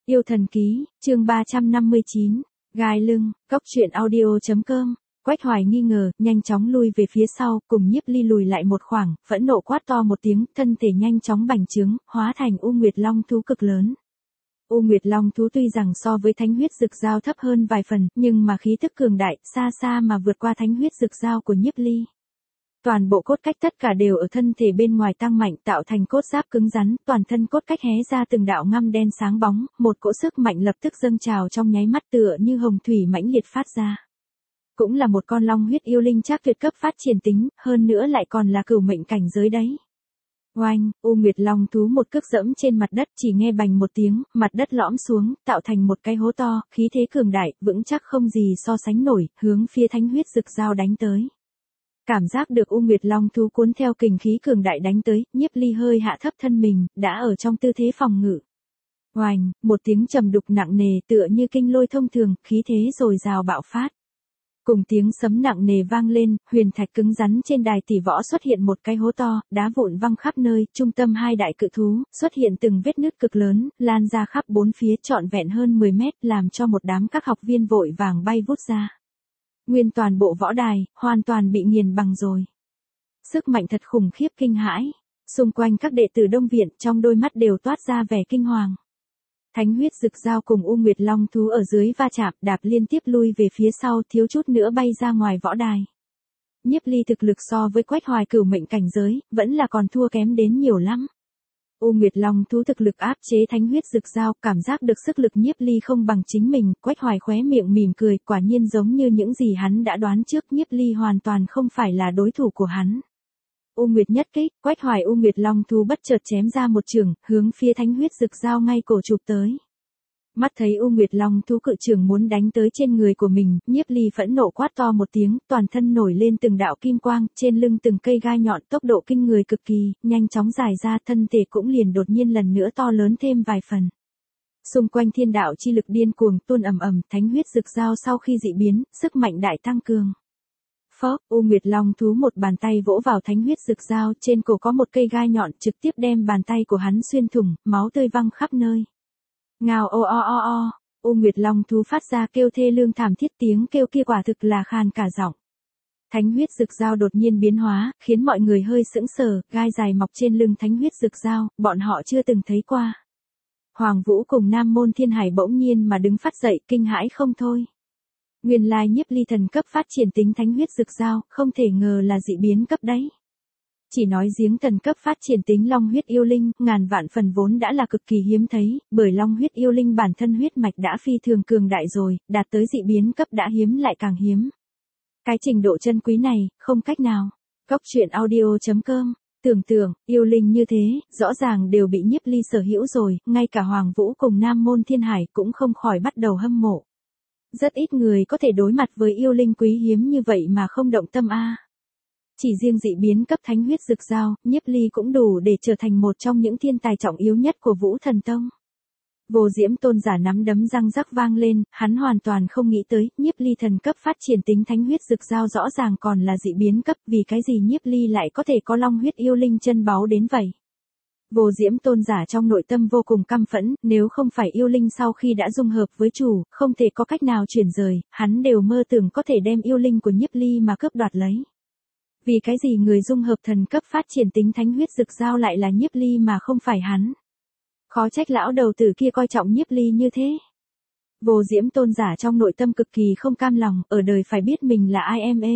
Yêu thần ký, chương 359, gai lưng, Cốc truyện audio.com. Quách Hoài nghi ngờ, nhanh chóng lui về phía sau, cùng Nhiếp Ly lùi lại một khoảng, phẫn nộ quát to một tiếng, thân thể nhanh chóng bành trướng, hóa thành U Nguyệt Long thú cực lớn. U Nguyệt Long thú tuy rằng so với Thánh Huyết Dực Dao thấp hơn vài phần, nhưng mà khí tức cường đại, xa xa mà vượt qua Thánh Huyết Dực Dao của Nhiếp Ly. Toàn bộ cốt cách tất cả đều ở thân thể bên ngoài tăng mạnh tạo thành cốt giáp cứng rắn, toàn thân cốt cách hé ra từng đạo ngăm đen sáng bóng, một cỗ sức mạnh lập tức dâng trào trong nháy mắt tựa như hồng thủy mãnh liệt phát ra. Cũng là một con long huyết yêu linh chắc tuyệt cấp phát triển tính, hơn nữa lại còn là cửu mệnh cảnh giới đấy. Oanh, U Nguyệt Long thú một cước dẫm trên mặt đất, chỉ nghe bành một tiếng, mặt đất lõm xuống, tạo thành một cái hố to, khí thế cường đại, vững chắc không gì so sánh nổi, hướng phía Thánh Huyết Dực Dao đánh tới. Cảm giác được U Nguyệt Long thú cuốn theo kình khí cường đại đánh tới, Nhiếp Ly hơi hạ thấp thân mình, đã ở trong tư thế phòng ngự. Oanh, một tiếng trầm đục nặng nề tựa như kinh lôi thông thường, khí thế dồi dào bạo phát. Cùng tiếng sấm nặng nề vang lên, huyền thạch cứng rắn trên đài tỷ võ xuất hiện một cái hố to, đá vụn văng khắp nơi, trung tâm hai đại cự thú, xuất hiện từng vết nứt cực lớn, lan ra khắp bốn phía trọn vẹn hơn 10 mét, làm cho một đám các học viên vội vàng bay vút ra. Nguyên toàn bộ võ đài, hoàn toàn bị nghiền bằng rồi. Sức mạnh thật khủng khiếp kinh hãi. Xung quanh các đệ tử Đông Viện trong đôi mắt đều toát ra vẻ kinh hoàng. Thánh Huyết Dực Dao cùng U Nguyệt Long thú ở dưới va chạm, đạp liên tiếp lui về phía sau, thiếu chút nữa bay ra ngoài võ đài. Nhiếp Ly thực lực so với Quách Hoài cửu mệnh cảnh giới, vẫn là còn thua kém đến nhiều lắm. U Nguyệt Long thú thực lực áp chế Thánh Huyết Dực Dao, cảm giác được sức lực Nhiếp Ly không bằng chính mình, Quách Hoài khóe miệng mỉm cười, quả nhiên giống như những gì hắn đã đoán trước, Nhiếp Ly hoàn toàn không phải là đối thủ của hắn. U Nguyệt nhất kích, Quách Hoài U Nguyệt Long thú bất chợt chém ra một chưởng, hướng phía Thánh Huyết Dực Dao ngay cổ chụp tới. Mắt thấy U Nguyệt Long thú cự chưởng muốn đánh tới trên người của mình, Nhiếp Ly phẫn nộ quát to một tiếng, toàn thân nổi lên từng đạo kim quang, trên lưng từng cây gai nhọn, tốc độ kinh người cực kỳ, nhanh chóng dài ra, thân thể cũng liền đột nhiên lần nữa to lớn thêm vài phần. Xung quanh thiên đạo chi lực điên cuồng tuôn ầm ầm, Thánh Huyết Dực Dao sau khi dị biến, sức mạnh đại tăng cường. Phốc, U Nguyệt Long thú một bàn tay vỗ vào Thánh Huyết Dực Dao, trên cổ có một cây gai nhọn, trực tiếp đem bàn tay của hắn xuyên thủng, máu tươi văng khắp nơi. Ngao o o o o, U Nguyệt Long thú phát ra kêu thê lương thảm thiết, tiếng kêu kia quả thực là khàn cả giọng. Thánh Huyết Dực Dao đột nhiên biến hóa, khiến mọi người hơi sững sờ, gai dài mọc trên lưng Thánh Huyết Dực Dao, bọn họ chưa từng thấy qua. Hoàng Vũ cùng Nam Môn Thiên Hải bỗng nhiên mà đứng phát dậy, kinh hãi không thôi. Nguyên lai Nhiếp Ly thần cấp phát triển tính Thánh Huyết Dực Dao, không thể ngờ là dị biến cấp đấy. Chỉ nói riêng thần cấp phát triển tính Long huyết yêu linh, ngàn vạn phần vốn đã là cực kỳ hiếm thấy, bởi Long huyết yêu linh bản thân huyết mạch đã phi thường cường đại rồi, đạt tới dị biến cấp đã hiếm lại càng hiếm. Cái trình độ chân quý này, không cách nào. Cốc truyện audio.com. Tưởng tượng, yêu linh như thế, rõ ràng đều bị Nhiếp Ly sở hữu rồi, ngay cả Hoàng Vũ cùng Nam Môn Thiên Hải cũng không khỏi bắt đầu hâm mộ. Rất ít người có thể đối mặt với yêu linh quý hiếm như vậy mà không động tâm a. Chỉ riêng dị biến cấp Thánh Huyết Dực Dao, Nhiếp Ly cũng đủ để trở thành một trong những thiên tài trọng yếu nhất của Vũ Thần Tông. Vô Diễm Tôn giả nắm đấm răng rắc vang lên, hắn hoàn toàn không nghĩ tới, Nhiếp Ly thần cấp phát triển tính Thánh Huyết Dực Dao rõ ràng còn là dị biến cấp, vì cái gì Nhiếp Ly lại có thể có Long huyết yêu linh chân báu đến vậy. Vô Diễm Tôn giả trong nội tâm vô cùng căm phẫn, nếu không phải yêu linh sau khi đã dung hợp với chủ, không thể có cách nào chuyển rời, hắn đều mơ tưởng có thể đem yêu linh của Nhiếp Ly mà cướp đoạt lấy. Vì cái gì người dung hợp thần cấp phát triển tính Thánh Huyết Dực Dao lại là Nhiếp Ly mà không phải hắn. Khó trách lão đầu tử kia coi trọng Nhiếp Ly như thế. Vô Diễm Tôn giả trong nội tâm cực kỳ không cam lòng, ở đời phải biết mình là IMA.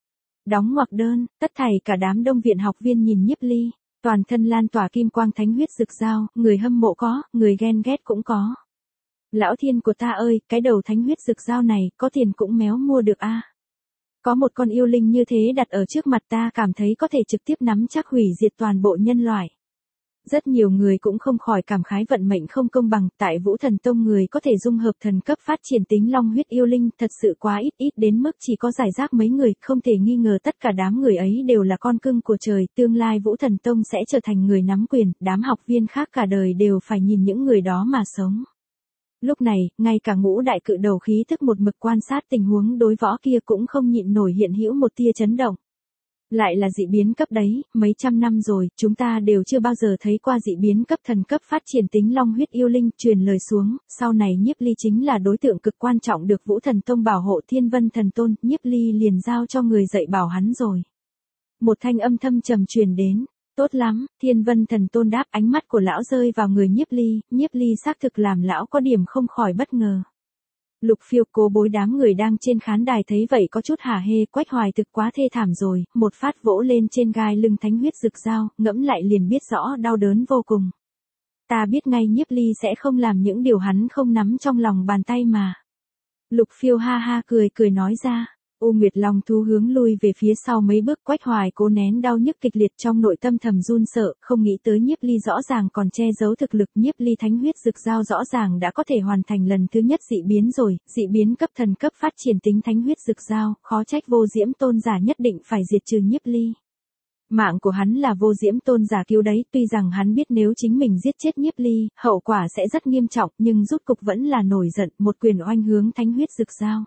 Đóng ngoặc đơn, tất thảy cả đám Đông Viện học viên nhìn Nhiếp Ly, toàn thân lan tỏa kim quang Thánh Huyết Dực Dao, người hâm mộ có, người ghen ghét cũng có. Lão thiên của ta ơi, cái đầu Thánh Huyết Dực Dao này, có tiền cũng méo mua được a. Có một con yêu linh như thế đặt ở trước mặt ta, cảm thấy có thể trực tiếp nắm chắc hủy diệt toàn bộ nhân loại. Rất nhiều người cũng không khỏi cảm khái vận mệnh không công bằng, tại Vũ Thần Tông người có thể dung hợp thần cấp phát triển tính Long huyết yêu linh, thật sự quá ít đến mức chỉ có giải rác mấy người, không thể nghi ngờ tất cả đám người ấy đều là con cưng của trời, tương lai Vũ Thần Tông sẽ trở thành người nắm quyền, đám học viên khác cả đời đều phải nhìn những người đó mà sống. Lúc này, ngay cả Ngũ đại cự đầu khí thức một mực quan sát tình huống đối võ kia cũng không nhịn nổi hiện hữu một tia chấn động. Lại là dị biến cấp đấy, mấy trăm năm rồi, chúng ta đều chưa bao giờ thấy qua dị biến cấp thần cấp phát triển tính long huyết yêu linh, truyền lời xuống, sau này Nhiếp Ly chính là đối tượng cực quan trọng được Vũ Thần Tông bảo hộ. Thiên Vân Thần Tôn, Nhiếp Ly liền giao cho người dạy bảo hắn rồi. Một thanh âm thâm trầm truyền đến. Tốt lắm, Thiên Vân Thần Tôn đáp, ánh mắt của lão rơi vào người Nhiếp Ly xác thực làm lão có điểm không khỏi bất ngờ. Lục Phiêu, Cố Bối đám người đang trên khán đài thấy vậy có chút hả hê. Quách Hoài thực quá thê thảm rồi, một phát vỗ lên trên gai lưng thánh huyết rực dao, ngẫm lại liền biết rõ đau đớn vô cùng. Ta biết ngay Nhiếp Ly sẽ không làm những điều hắn không nắm trong lòng bàn tay mà. Lục Phiêu ha ha cười nói ra. U Nguyệt Long thú hướng lui về phía sau mấy bước. Quách Hoài cố nén đau nhức kịch liệt trong nội tâm thầm run sợ, không nghĩ tới Nhiếp Ly rõ ràng còn che giấu thực lực. Nhiếp Ly thánh huyết rực dao rõ ràng đã có thể hoàn thành lần thứ nhất dị biến rồi, dị biến cấp thần cấp phát triển tính thánh huyết rực dao, khó trách Vô Diễm Tôn giả nhất định phải diệt trừ Nhiếp Ly. Mạng của hắn là Vô Diễm Tôn giả cứu đấy, tuy rằng hắn biết nếu chính mình giết chết Nhiếp Ly, hậu quả sẽ rất nghiêm trọng, nhưng rút cục vẫn là nổi giận, một quyền oanh hướng thánh huyết rực dao.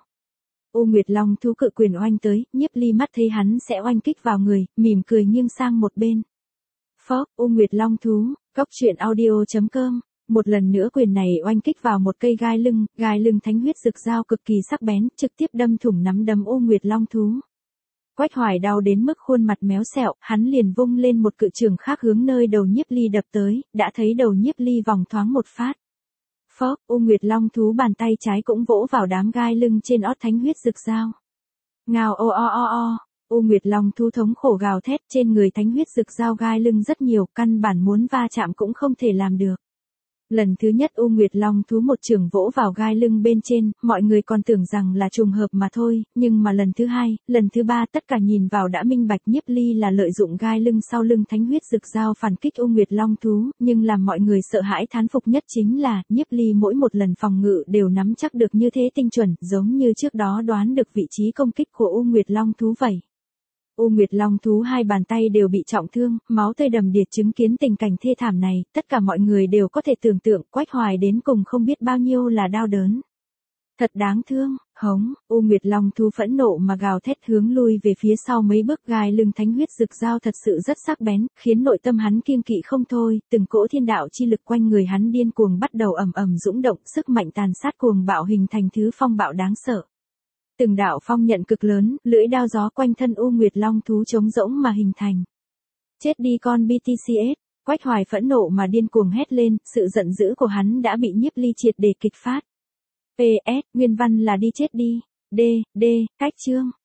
U Nguyệt Long thú cự quyền oanh tới, Nhiếp Ly mắt thấy hắn sẽ oanh kích vào người, mỉm cười nghiêng sang một bên. Phốc, U Nguyệt Long thú, Cốc Truyện Audio.com. Một lần nữa quyền này oanh kích vào một cây gai lưng thánh huyết rực dao cực kỳ sắc bén, trực tiếp đâm thủng nắm đấm U Nguyệt Long thú. Quách Hoài đau đến mức khuôn mặt méo xẹo, hắn liền vung lên một cự trường khác hướng nơi đầu Nhiếp Ly đập tới, đã thấy đầu Nhiếp Ly vòng thoáng một phát. Phốc, U Nguyệt Long thú bàn tay trái cũng vỗ vào đám gai lưng trên ót thánh huyết rực dao. Ngao o. U Nguyệt Long thú thống khổ gào thét, trên người thánh huyết rực dao gai lưng rất nhiều, căn bản muốn va chạm cũng không thể làm được. Lần thứ nhất U Nguyệt Long thú một chưởng vỗ vào gai lưng bên trên, mọi người còn tưởng rằng là trùng hợp mà thôi, nhưng mà lần thứ hai, lần thứ ba tất cả nhìn vào đã minh bạch. Nhiếp Ly là lợi dụng gai lưng sau lưng thánh huyết rực dao phản kích U Nguyệt Long thú, nhưng làm mọi người sợ hãi thán phục nhất chính là, Nhiếp Ly mỗi một lần phòng ngự đều nắm chắc được như thế tinh chuẩn, giống như trước đó đoán được vị trí công kích của U Nguyệt Long thú vậy. U Nguyệt Long thú hai bàn tay đều bị trọng thương, máu tươi đầm đìa. Chứng kiến tình cảnh thê thảm này, tất cả mọi người đều có thể tưởng tượng Quách Hoài đến cùng không biết bao nhiêu là đau đớn. Thật đáng thương, hống, U Nguyệt Long thú phẫn nộ mà gào thét hướng lui về phía sau mấy bước. Gai lưng thánh huyết rực dao thật sự rất sắc bén, khiến nội tâm hắn kiêng kỵ không thôi, từng cỗ thiên đạo chi lực quanh người hắn điên cuồng bắt đầu ầm dũng động, sức mạnh tàn sát cuồng bạo hình thành thứ phong bạo đáng sợ. Từng đạo phong nhận cực lớn, lưỡi đao gió quanh thân U Nguyệt Long thú trống rỗng mà hình thành. Chết đi con BTCS, Quách Hoài phẫn nộ mà điên cuồng hét lên, sự giận dữ của hắn đã bị Nhiếp Ly triệt để kích phát. PS, nguyên văn là đi chết đi. D, cách chương.